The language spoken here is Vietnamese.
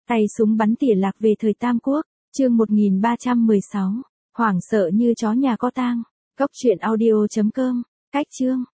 Tay súng bắn tỉa lạc về thời Tam Quốc, chương 1316. Hoảng sợ như chó nhà có tang. Cốc truyện audio.com. Cách chương.